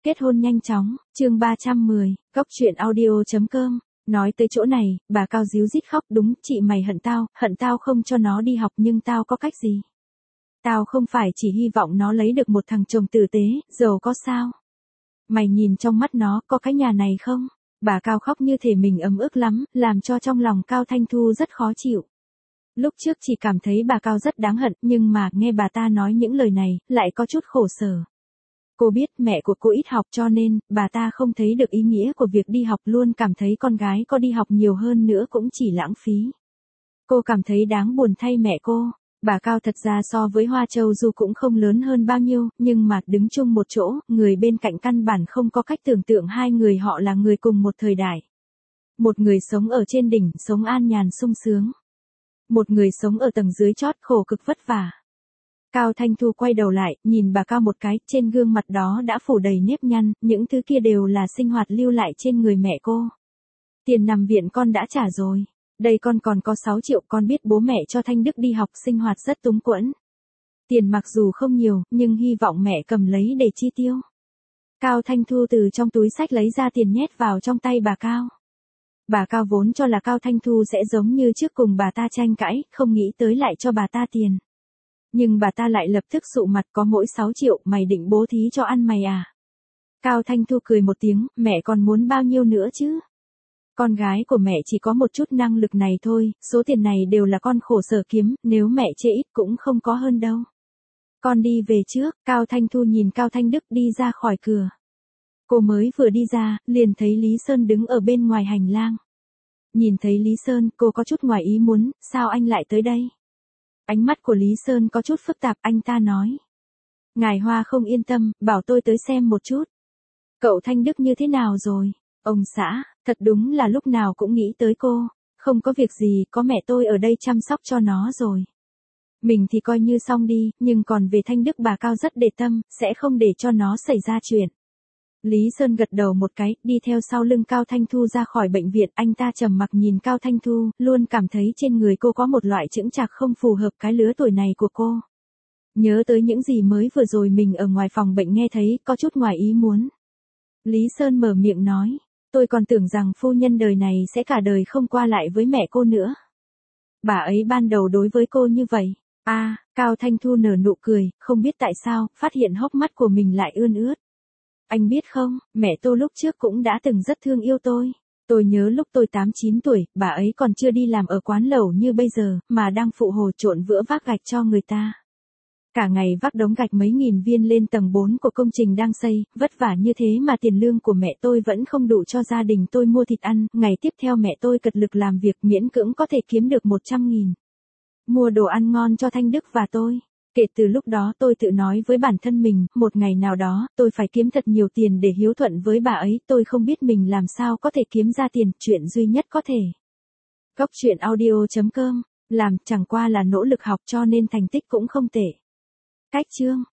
Kết hôn nhanh chóng, chương 310, góc truyện audio.com. Nói tới chỗ này, bà Cao díu dít khóc. Đúng, chị mày hận tao không cho nó đi học, nhưng tao có cách gì? Tao không phải chỉ hy vọng nó lấy được một thằng chồng tử tế, giàu có sao? Mày nhìn trong mắt nó, có cái nhà này không? Bà Cao khóc như thể mình ấm ức lắm, làm cho trong lòng Cao Thanh Thu rất khó chịu. Lúc trước chỉ cảm thấy bà Cao rất đáng hận, nhưng mà nghe bà ta nói những lời này, lại có chút khổ sở. Cô biết mẹ của cô ít học cho nên, bà ta không thấy được ý nghĩa của việc đi học, luôn cảm thấy con gái có đi học nhiều hơn nữa cũng chỉ lãng phí. Cô cảm thấy đáng buồn thay mẹ cô. Bà Cao thật ra so với Hoa Châu Du cũng không lớn hơn bao nhiêu, nhưng mà đứng chung một chỗ, người bên cạnh căn bản không có cách tưởng tượng hai người họ là người cùng một thời đại. Một người sống ở trên đỉnh, sống an nhàn sung sướng. Một người sống ở tầng dưới chót, khổ cực vất vả. Cao Thanh Thu quay đầu lại, nhìn bà Cao một cái, trên gương mặt đó đã phủ đầy nếp nhăn, những thứ kia đều là sinh hoạt lưu lại trên người mẹ cô. Tiền nằm viện con đã trả rồi. Đây con còn có 6 triệu, con biết bố mẹ cho Thanh Đức đi học sinh hoạt rất túng quẫn. Tiền mặc dù không nhiều, nhưng hy vọng mẹ cầm lấy để chi tiêu. Cao Thanh Thu từ trong túi xách lấy ra tiền nhét vào trong tay bà Cao. Bà Cao vốn cho là Cao Thanh Thu sẽ giống như trước cùng bà ta tranh cãi, không nghĩ tới lại cho bà ta tiền. Nhưng bà ta lại lập tức sụ mặt, có mỗi 6 triệu, mày định bố thí cho ăn mày à? Cao Thanh Thu cười một tiếng, mẹ còn muốn bao nhiêu nữa chứ? Con gái của mẹ chỉ có một chút năng lực này thôi, số tiền này đều là con khổ sở kiếm, nếu mẹ chê ít cũng không có hơn đâu. Con đi về trước. Cao Thanh Thu nhìn Cao Thanh Đức đi ra khỏi cửa. Cô mới vừa đi ra, liền thấy Lý Sơn đứng ở bên ngoài hành lang. Nhìn thấy Lý Sơn, cô có chút ngoài ý muốn, sao anh lại tới đây? Ánh mắt của Lý Sơn có chút phức tạp, anh ta nói. Ngài Hoa không yên tâm, bảo tôi tới xem một chút. Cậu Thanh Đức như thế nào rồi? Ông xã, thật đúng là lúc nào cũng nghĩ tới cô. Không có việc gì, có mẹ tôi ở đây chăm sóc cho nó rồi. Mình thì coi như xong đi, nhưng còn về Thanh Đức bà Cao rất để tâm, sẽ không để cho nó xảy ra chuyện. Lý Sơn gật đầu một cái, đi theo sau lưng Cao Thanh Thu ra khỏi bệnh viện, anh ta trầm mặc nhìn Cao Thanh Thu, luôn cảm thấy trên người cô có một loại chững chạc không phù hợp cái lứa tuổi này của cô. Nhớ tới những gì mới vừa rồi mình ở ngoài phòng bệnh nghe thấy, có chút ngoài ý muốn. Lý Sơn mở miệng nói, tôi còn tưởng rằng phu nhân đời này sẽ cả đời không qua lại với mẹ cô nữa. Bà ấy ban đầu đối với cô như vậy. Cao Thanh Thu nở nụ cười, không biết tại sao, phát hiện hốc mắt của mình lại ươn ướt. Anh biết không, mẹ tôi lúc trước cũng đã từng rất thương yêu tôi. Tôi nhớ lúc tôi 8-9 tuổi, bà ấy còn chưa đi làm ở quán lẩu như bây giờ, mà đang phụ hồ trộn vữa vác gạch cho người ta. Cả ngày vác đống gạch mấy nghìn viên lên tầng 4 của công trình đang xây, vất vả như thế mà tiền lương của mẹ tôi vẫn không đủ cho gia đình tôi mua thịt ăn. Ngày tiếp theo mẹ tôi cật lực làm việc, miễn cưỡng có thể kiếm được 100.000. Mua đồ ăn ngon cho Thanh Đức và tôi. Kể từ lúc đó tôi tự nói với bản thân mình, một ngày nào đó, tôi phải kiếm thật nhiều tiền để hiếu thuận với bà ấy. Tôi không biết mình làm sao có thể kiếm ra tiền, chuyện duy nhất có thể. Góc truyện audio.com, làm chẳng qua là nỗ lực học cho nên thành tích cũng không tệ. Cách chương.